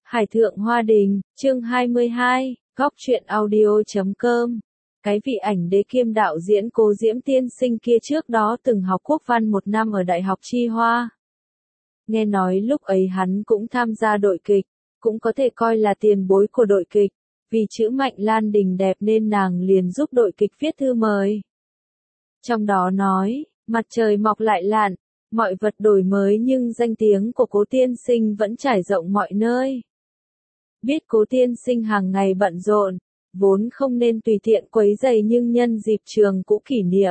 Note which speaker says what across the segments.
Speaker 1: Hải thượng hoa đình, chương 22, góc truyện audio.com. Cái vị ảnh đế kiêm đạo diễn Cố Diễm tiên sinh kia trước đó từng học quốc văn 1 năm ở Đại học Chi Hoa. Nghe nói lúc ấy hắn cũng tham gia đội kịch, cũng có thể coi là tiền bối của đội kịch, vì chữ Mạnh Lan Đình đẹp nên nàng liền giúp đội kịch viết thư mời. Trong đó nói, mặt trời mọc lại lặn, mọi vật đổi mới nhưng danh tiếng của Cố tiên sinh vẫn trải rộng mọi nơi. Biết Cố tiên sinh hàng ngày bận rộn, vốn không nên tùy tiện quấy rầy nhưng nhân dịp trường cũ kỷ niệm.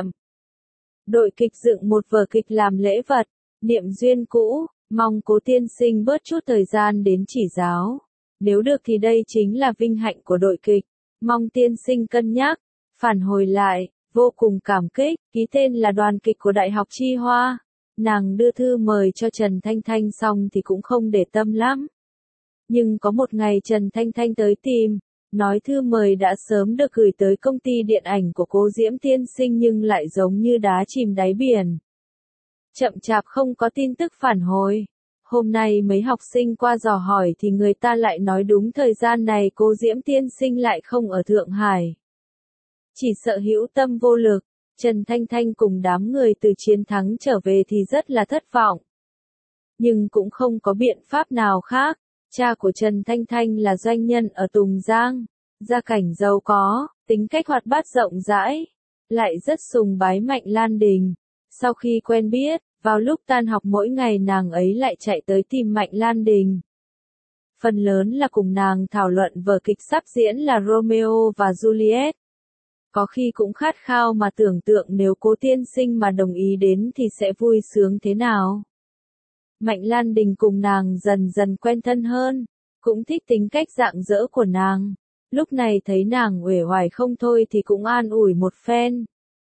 Speaker 1: Đội kịch dựng một vở kịch làm lễ vật, niệm duyên cũ, mong Cố tiên sinh bớt chút thời gian đến chỉ giáo. Nếu được thì đây chính là vinh hạnh của đội kịch, mong tiên sinh cân nhắc. Phản hồi lại, vô cùng cảm kích, ký tên là đoàn kịch của Đại học Chi Hoa. Nàng đưa thư mời cho Trần Thanh Thanh xong thì cũng không để tâm lắm. Nhưng có một ngày Trần Thanh Thanh tới tìm, nói thư mời đã sớm được gửi tới công ty điện ảnh của Cố Diễm tiên sinh nhưng lại giống như đá chìm đáy biển. Chậm chạp không có tin tức phản hồi. Hôm nay mấy học sinh qua dò hỏi thì người ta lại nói đúng thời gian này Cố Diễm tiên sinh lại không ở Thượng Hải. Chỉ sợ hữu tâm vô lực, Trần Thanh Thanh cùng đám người từ chiến thắng trở về thì rất là thất vọng. Nhưng cũng không có biện pháp nào khác. Cha của Trần Thanh Thanh là doanh nhân ở Tùng Giang, gia cảnh giàu có, tính cách hoạt bát rộng rãi, lại rất sùng bái Mạnh Lan Đình. Sau khi quen biết, vào lúc tan học mỗi ngày nàng ấy lại chạy tới tìm Mạnh Lan Đình. Phần lớn là cùng nàng thảo luận vở kịch sắp diễn là Romeo và Juliet. Có khi cũng khát khao mà tưởng tượng nếu Cố tiên sinh mà đồng ý đến thì sẽ vui sướng thế nào. Mạnh Lan Đình cùng nàng dần dần quen thân hơn, cũng thích tính cách rạng rỡ của nàng. Lúc này thấy nàng uể oải không thôi thì cũng an ủi một phen.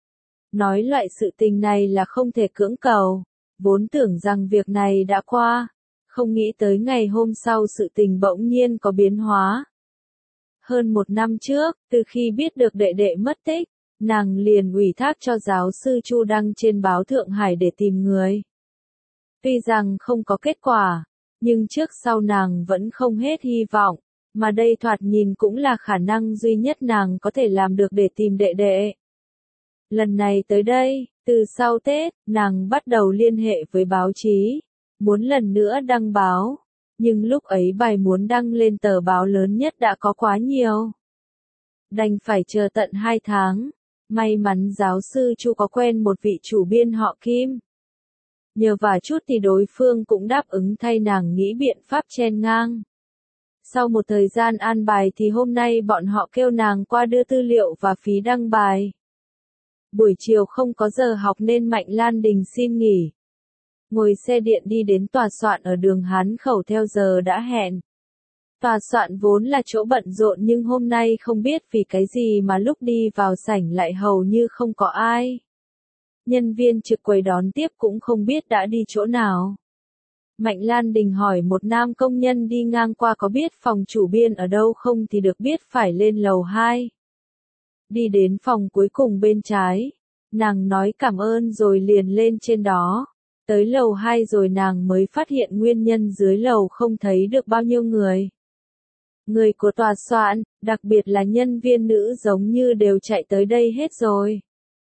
Speaker 1: Nói loại sự tình này là không thể cưỡng cầu, vốn tưởng rằng việc này đã qua, không nghĩ tới ngày hôm sau sự tình bỗng nhiên có biến hóa. Hơn 1 năm trước, từ khi biết được đệ đệ mất tích, nàng liền ủy thác cho giáo sư Chu đăng trên báo Thượng Hải để tìm người. Tuy rằng không có kết quả, nhưng trước sau nàng vẫn không hết hy vọng, mà đây thoạt nhìn cũng là khả năng duy nhất nàng có thể làm được để tìm đệ đệ. Lần này tới đây, từ sau Tết, nàng bắt đầu liên hệ với báo chí, muốn lần nữa đăng báo, nhưng lúc ấy bài muốn đăng lên tờ báo lớn nhất đã có quá nhiều. Đành phải chờ tận 2 tháng, may mắn giáo sư Chu có quen một vị chủ biên họ Kim. Nhờ vả chút thì đối phương cũng đáp ứng thay nàng nghĩ biện pháp chen ngang. Sau một thời gian an bài thì hôm nay bọn họ kêu nàng qua đưa tư liệu và phí đăng bài. Buổi chiều không có giờ học nên Mạnh Lan Đình xin nghỉ. Ngồi xe điện đi đến tòa soạn ở đường Hán Khẩu theo giờ đã hẹn. Tòa soạn vốn là chỗ bận rộn nhưng hôm nay không biết vì cái gì mà lúc đi vào sảnh lại hầu như không có ai. Nhân viên trực quầy đón tiếp cũng không biết đã đi chỗ nào. Mạnh Lan Đình hỏi một nam công nhân đi ngang qua có biết phòng chủ biên ở đâu không thì được biết phải lên lầu 2. Đi đến phòng cuối cùng bên trái, nàng nói cảm ơn rồi liền lên trên đó. Tới lầu 2 rồi nàng mới phát hiện nguyên nhân dưới lầu không thấy được bao nhiêu người. Người của tòa soạn, đặc biệt là nhân viên nữ giống như đều chạy tới đây hết rồi.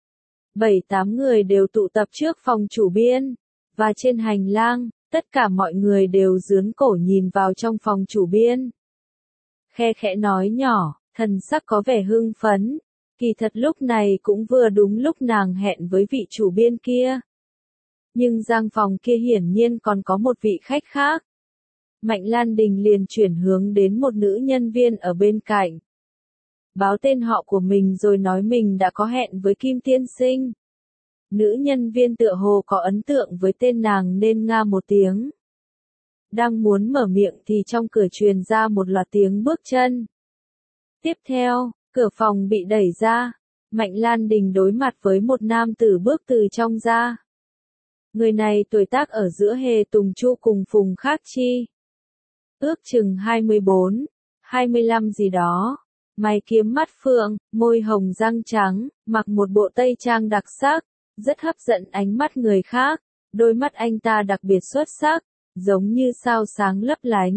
Speaker 1: 7-8 người đều tụ tập trước phòng chủ biên, và trên hành lang, tất cả mọi người đều dướn cổ nhìn vào trong phòng chủ biên. Khe khẽ nói nhỏ, thần sắc có vẻ hưng phấn, kỳ thật lúc này cũng vừa đúng lúc nàng hẹn với vị chủ biên kia. Nhưng gian phòng kia hiển nhiên còn có một vị khách khác. Mạnh Lan Đình liền chuyển hướng đến một nữ nhân viên ở bên cạnh. Báo tên họ của mình rồi nói mình đã có hẹn với Kim tiên sinh. Nữ nhân viên tựa hồ có ấn tượng với tên nàng nên nga một tiếng. Đang muốn mở miệng thì trong cửa truyền ra một loạt tiếng bước chân. Tiếp theo, cửa phòng bị đẩy ra. Mạnh Lan Đình đối mặt với một nam tử bước từ trong ra. Người này tuổi tác ở giữa Hề Tùng Chu cùng Phùng Khác Chi. Ước chừng 24, 25 gì đó. Mày kiếm mắt phượng, môi hồng răng trắng, mặc một bộ tây trang đặc sắc, rất hấp dẫn ánh mắt người khác. Đôi mắt anh ta đặc biệt xuất sắc, giống như sao sáng lấp lánh,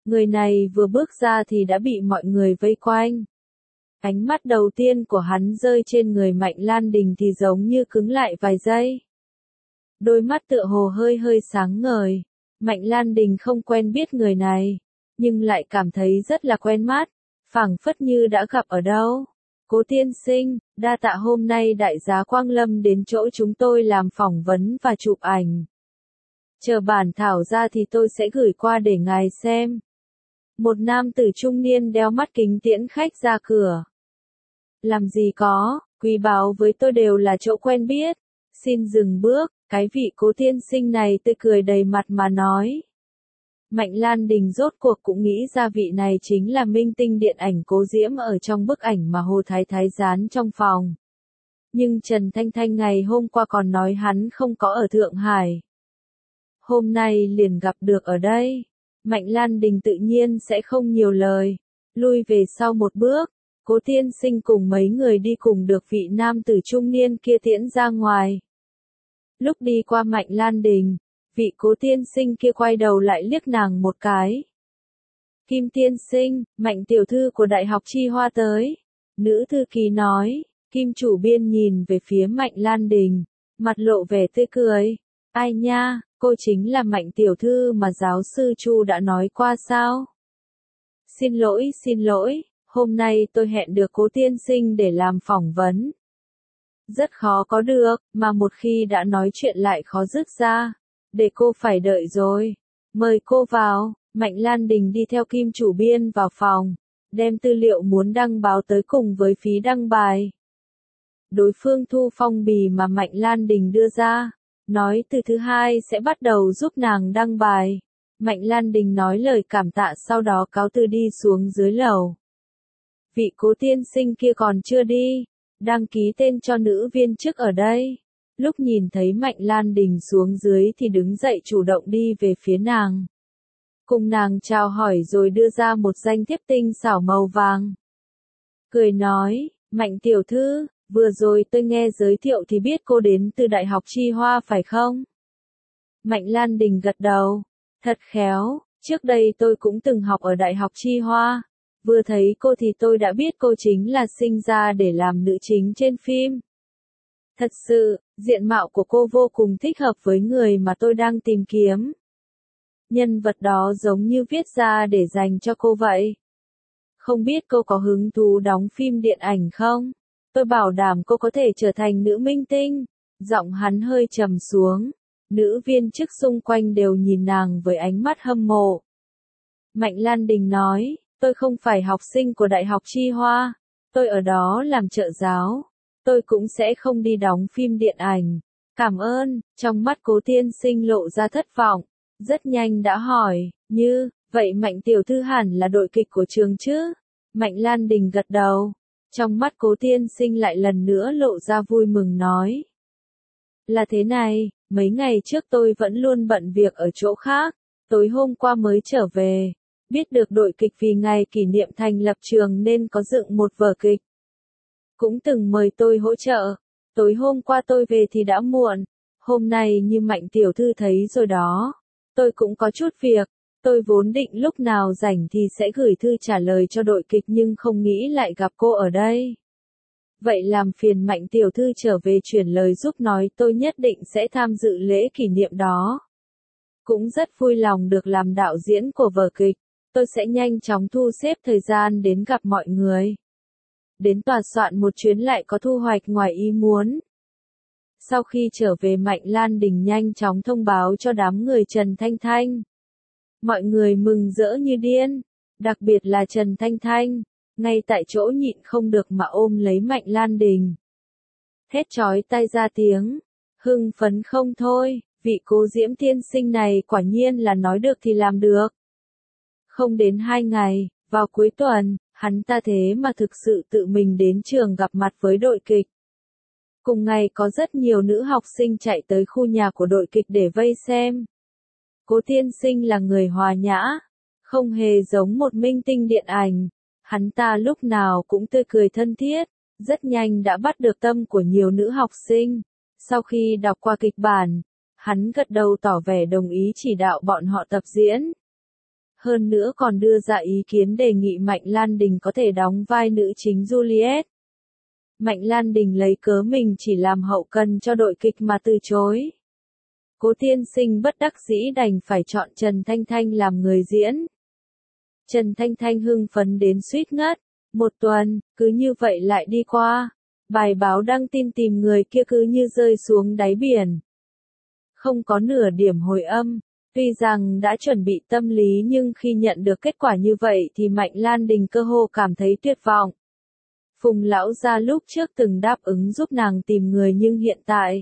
Speaker 1: Người này vừa bước ra thì đã bị mọi người vây quanh. Ánh mắt đầu tiên của hắn rơi trên người Mạnh Lan Đình thì giống như cứng lại vài giây. Đôi mắt tựa hồ hơi hơi sáng ngời. Mạnh Lan Đình không quen biết người này, nhưng lại cảm thấy rất là quen mắt, phảng phất như đã gặp ở đâu. Cố tiên sinh, đa tạ hôm nay đại giá Quang Lâm đến chỗ chúng tôi làm phỏng vấn và chụp ảnh. Chờ bản thảo ra thì tôi sẽ gửi qua để ngài xem. Một nam tử trung niên đeo mắt kính tiễn khách ra cửa. Làm gì có, quý báo với tôi đều là chỗ quen biết. Xin dừng bước, cái vị Cố tiên sinh này tươi cười đầy mặt mà nói. Mạnh Lan Đình rốt cuộc cũng nghĩ ra vị này chính là minh tinh điện ảnh Cố Diễm ở trong bức ảnh mà Hồ Thái Thái dán trong phòng. Nhưng Trần Thanh Thanh ngày hôm qua còn nói hắn không có ở Thượng Hải. Hôm nay liền gặp được ở đây. Mạnh Lan Đình tự nhiên sẽ không nhiều lời. Lui về sau một bước, Cố tiên sinh cùng mấy người đi cùng được vị nam tử trung niên kia tiễn ra ngoài. Lúc đi qua Mạnh Lan Đình, vị Cố tiên sinh kia quay đầu lại liếc nàng một cái. Kim tiên sinh, Mạnh tiểu thư của Đại học Chi Hoa tới. Nữ thư ký nói. Kim chủ biên nhìn về phía Mạnh Lan Đình, mặt lộ vẻ tươi cười. Ai nha, cô chính là Mạnh tiểu thư mà giáo sư Chu đã nói qua sao? Xin lỗi, hôm nay tôi hẹn được Cố tiên sinh để làm phỏng vấn. Rất khó có được, mà một khi đã nói chuyện lại khó dứt ra. Để cô phải đợi rồi. Mời cô vào. Mạnh Lan Đình đi theo Kim chủ biên vào phòng, đem tư liệu muốn đăng báo tới cùng với phí đăng bài. Đối phương thu phong bì mà Mạnh Lan Đình đưa ra, nói từ thứ hai sẽ bắt đầu giúp nàng đăng bài. Mạnh Lan Đình nói lời cảm tạ sau đó cáo từ đi xuống dưới lầu. Vị Cố tiên sinh kia còn chưa đi, đăng ký tên cho nữ viên chức ở đây. Lúc nhìn thấy Mạnh Lan Đình xuống dưới thì đứng dậy chủ động đi về phía nàng. Cùng nàng chào hỏi rồi đưa ra một danh thiếp tinh xảo màu vàng. Cười nói, Mạnh tiểu thư, vừa rồi tôi nghe giới thiệu thì biết cô đến từ Đại học Chi Hoa phải không? Mạnh Lan Đình gật đầu. Thật khéo, trước đây tôi cũng từng học ở Đại học Chi Hoa. Vừa thấy cô thì tôi đã biết cô chính là sinh ra để làm nữ chính trên phim. Thật sự, diện mạo của cô vô cùng thích hợp với người mà tôi đang tìm kiếm. Nhân vật đó giống như viết ra để dành cho cô vậy. Không biết cô có hứng thú đóng phim điện ảnh không? Tôi bảo đảm cô có thể trở thành nữ minh tinh. Giọng hắn hơi trầm xuống. Nữ viên chức xung quanh đều nhìn nàng với ánh mắt hâm mộ. Mạnh Lan Đình nói, tôi không phải học sinh của Đại học Chi Hoa. Tôi ở đó làm trợ giáo. Tôi cũng sẽ không đi đóng phim điện ảnh. Cảm ơn. Trong mắt Cố tiên sinh lộ ra thất vọng. Rất nhanh đã hỏi, vậy Mạnh tiểu thư hẳn là đội kịch của trường chứ? Mạnh Lan Đình gật đầu. Trong mắt Cố tiên sinh lại lần nữa lộ ra vui mừng nói. Là thế này, mấy ngày trước tôi vẫn luôn bận việc ở chỗ khác, tối hôm qua mới trở về. Biết được đội kịch vì ngày kỷ niệm thành lập trường nên có dựng một vở kịch. Cũng từng mời tôi hỗ trợ. Tối hôm qua tôi về thì đã muộn. Hôm nay như Mạnh tiểu thư thấy rồi đó. Tôi cũng có chút việc, tôi vốn định lúc nào rảnh thì sẽ gửi thư trả lời cho đội kịch nhưng không nghĩ lại gặp cô ở đây. Vậy làm phiền Mạnh tiểu thư trở về chuyển lời giúp nói tôi nhất định sẽ tham dự lễ kỷ niệm đó. Cũng rất vui lòng được làm đạo diễn của vở kịch, tôi sẽ nhanh chóng thu xếp thời gian đến gặp mọi người. Đến tòa soạn một chuyến lại có thu hoạch ngoài ý muốn. Sau khi trở về Mạnh Lan Đình nhanh chóng thông báo cho đám người Trần Thanh Thanh. Mọi người mừng rỡ như điên, đặc biệt là Trần Thanh Thanh, ngay tại chỗ nhịn không được mà ôm lấy Mạnh Lan Đình. Thét chói tai ra tiếng, hưng phấn không thôi, vị Cố Diễm tiên sinh này quả nhiên là nói được thì làm được. Không đến 2 ngày, vào cuối tuần, hắn ta thế mà thực sự tự mình đến trường gặp mặt với đội kịch. Cùng ngày có rất nhiều nữ học sinh chạy tới khu nhà của đội kịch để vây xem. Cố tiên sinh là người hòa nhã, không hề giống một minh tinh điện ảnh. Hắn ta lúc nào cũng tươi cười thân thiết, rất nhanh đã bắt được tâm của nhiều nữ học sinh. Sau khi đọc qua kịch bản, hắn gật đầu tỏ vẻ đồng ý chỉ đạo bọn họ tập diễn. hơn nữa còn đưa ra ý kiến đề nghị Mạnh Lan Đình có thể đóng vai nữ chính Juliet. Mạnh Lan Đình lấy cớ mình chỉ làm hậu cần cho đội kịch mà từ chối. Cố tiên sinh bất đắc dĩ đành phải chọn Trần Thanh Thanh làm người diễn. Trần Thanh Thanh hưng phấn đến suýt ngất. Một tuần, cứ như vậy lại đi qua. Bài báo đăng tin tìm người kia cứ như rơi xuống đáy biển. Không có nửa điểm hồi âm. Tuy rằng đã chuẩn bị tâm lý nhưng khi nhận được kết quả như vậy thì Mạnh Lan Đình cơ hồ cảm thấy tuyệt vọng. Phùng lão gia lúc trước từng đáp ứng giúp nàng tìm người nhưng hiện tại,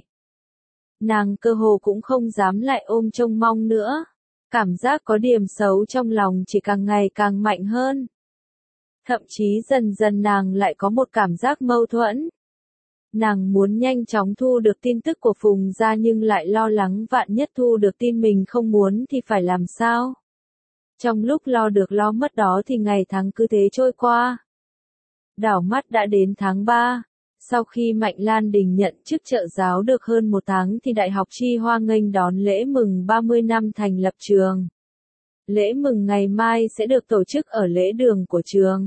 Speaker 1: nàng cơ hồ cũng không dám lại ôm trông mong nữa. Cảm giác có điểm xấu trong lòng chỉ càng ngày càng mạnh hơn. Thậm chí dần dần nàng lại có một cảm giác mâu thuẫn. Nàng muốn nhanh chóng thu được tin tức của Phùng gia nhưng lại lo lắng vạn nhất thu được tin mình không muốn thì phải làm sao. Trong lúc lo được lo mất đó thì ngày tháng cứ thế trôi qua. Đảo mắt đã đến tháng 3. Sau khi Mạnh Lan Đình nhận chức trợ giáo được hơn một tháng thì Đại học Chi Hoa nghênh đón lễ mừng 30 năm thành lập trường. Lễ mừng ngày mai sẽ được tổ chức ở lễ đường của trường.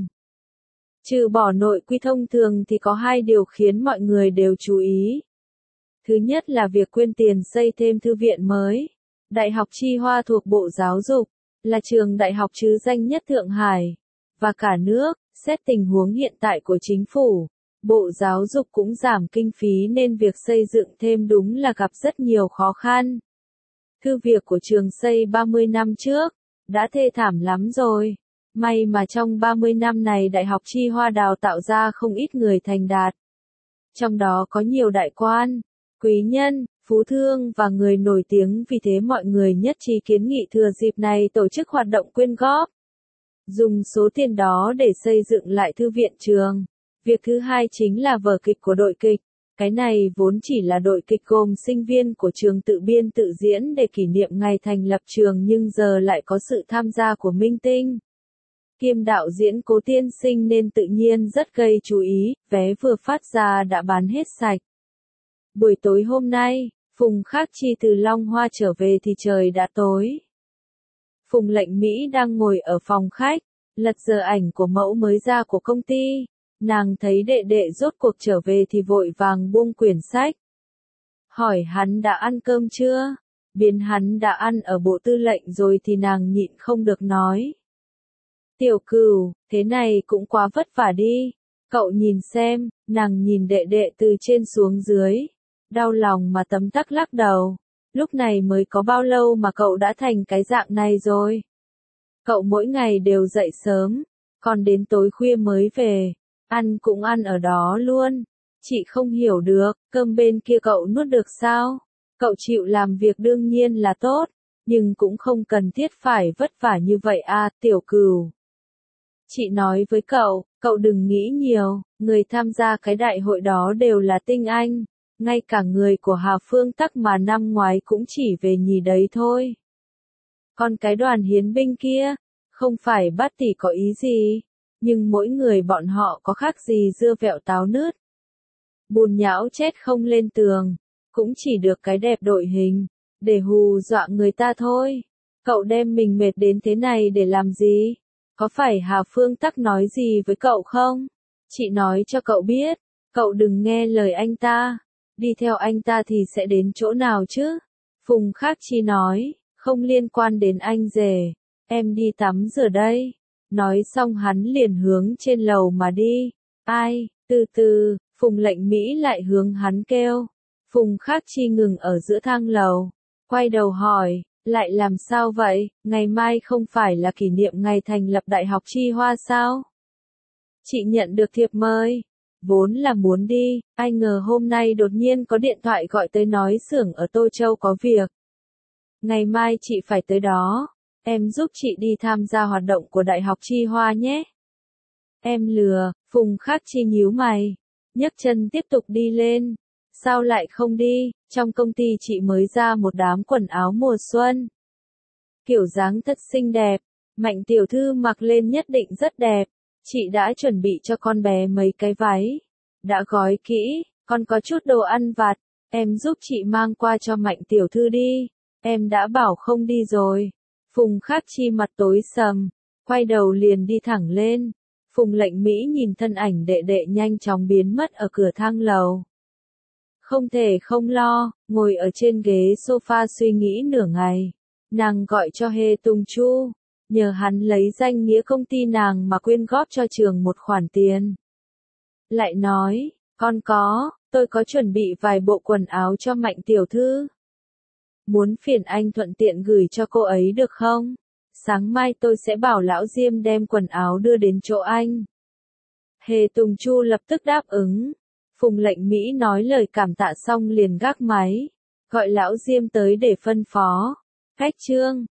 Speaker 1: Trừ bỏ nội quy thông thường thì có hai điều khiến mọi người đều chú ý. Thứ nhất là việc quyên tiền xây thêm thư viện mới. Đại học Chi Hoa thuộc Bộ Giáo dục, là trường đại học trứ danh nhất Thượng Hải và cả nước. Xét tình huống hiện tại của chính phủ, Bộ Giáo dục cũng giảm kinh phí nên việc xây dựng thêm đúng là gặp rất nhiều khó khăn. Thư viện của trường xây 30 năm trước, đã thê thảm lắm rồi. May mà trong 30 năm này Đại học Chi Hoa đào tạo ra không ít người thành đạt. Trong đó có nhiều đại quan, quý nhân, phú thương và người nổi tiếng, vì thế mọi người nhất trí kiến nghị thừa dịp này tổ chức hoạt động quyên góp. Dùng số tiền đó để xây dựng lại thư viện trường. Việc thứ hai chính là vở kịch của đội kịch. Cái này vốn chỉ là đội kịch gồm sinh viên của trường tự biên tự diễn để kỷ niệm ngày thành lập trường nhưng giờ lại có sự tham gia của minh tinh. Kiêm đạo diễn Cố tiên sinh nên tự nhiên rất gây chú ý, vé vừa phát ra đã bán hết sạch. Buổi tối hôm nay, Phùng Khắc Chi từ Long Hoa trở về thì trời đã tối. Phùng Lệnh Mỹ đang ngồi ở phòng khách, lật giờ ảnh của mẫu mới ra của công ty. Nàng thấy đệ đệ rốt cuộc trở về thì vội vàng buông quyển sách. Hỏi hắn đã ăn cơm chưa? Biến hắn đã ăn ở bộ tư lệnh rồi thì nàng nhịn không được nói. Tiểu Cửu, thế này cũng quá vất vả đi. Cậu nhìn xem, nàng nhìn đệ đệ từ trên xuống dưới. Đau lòng mà tấm tắc lắc đầu. Lúc này mới có bao lâu mà cậu đã thành cái dạng này rồi? Cậu mỗi ngày đều dậy sớm, còn đến tối khuya mới về, ăn cũng ăn ở đó luôn. Chị không hiểu được, cơm bên kia cậu nuốt được sao? Cậu chịu làm việc đương nhiên là tốt, nhưng cũng không cần thiết phải vất vả như vậy à, Tiểu Cửu. Chị nói với cậu đừng nghĩ nhiều, người tham gia cái đại hội đó đều là tinh anh. Ngay cả người của Hà Phương Tắc mà năm ngoái cũng chỉ về nhì đấy thôi. Còn cái đoàn hiến binh kia, không phải bắt tỷ có ý gì, nhưng mỗi người bọn họ có khác gì dưa vẹo táo nứt. Bùn nhão chết không lên tường, cũng chỉ được cái đẹp đội hình, để hù dọa người ta thôi. Cậu đem mình mệt đến thế này để làm gì? Có phải Hà Phương Tắc nói gì với cậu không? Chị nói cho cậu biết, cậu đừng nghe lời anh ta. Đi theo anh ta thì sẽ đến chỗ nào chứ? Phùng Khắc Chi nói, không liên quan đến anh rể, em đi tắm rửa đây. Nói xong hắn liền hướng trên lầu mà đi. Ai, từ từ, Phùng Lệnh Mỹ lại hướng hắn kêu. Phùng Khắc Chi ngừng ở giữa thang lầu, quay đầu hỏi, lại làm sao vậy, ngày mai không phải là kỷ niệm ngày thành lập Đại học Chi Hoa sao? Chị nhận được thiệp mời. Vốn là muốn đi, ai ngờ hôm nay đột nhiên có điện thoại gọi tới nói xưởng ở Tô Châu có việc. Ngày mai chị phải tới đó, em giúp chị đi tham gia hoạt động của Đại học Chi Hoa nhé. Em lừa, Phùng Khắc Chi nhíu mày, nhấc chân tiếp tục đi lên. Sao lại không đi, trong công ty chị mới ra một đám quần áo mùa xuân. Kiểu dáng thật xinh đẹp, Mạnh tiểu thư mặc lên nhất định rất đẹp. Chị đã chuẩn bị cho con bé mấy cái váy, đã gói kỹ, còn có chút đồ ăn vặt, em giúp chị mang qua cho Mạnh tiểu thư đi, em đã bảo không đi rồi. Phùng Khắc Chi mặt tối sầm, quay đầu liền đi thẳng lên. Phùng Lệnh Mỹ nhìn thân ảnh đệ đệ nhanh chóng biến mất ở cửa thang lầu. Không thể không lo, ngồi ở trên ghế sofa suy nghĩ nửa ngày. Nàng gọi cho Hê Tung Chu, nhờ hắn lấy danh nghĩa công ty nàng mà quyên góp cho trường một khoản tiền. Lại nói, tôi có chuẩn bị vài bộ quần áo cho Mạnh tiểu thư. Muốn phiền anh thuận tiện gửi cho cô ấy được không? Sáng mai tôi sẽ bảo lão Diêm đem quần áo đưa đến chỗ anh. Hề Tùng Chu lập tức đáp ứng. Phùng Lệnh Mỹ nói lời cảm tạ xong liền gác máy, gọi lão Diêm tới để phân phó. Cách chương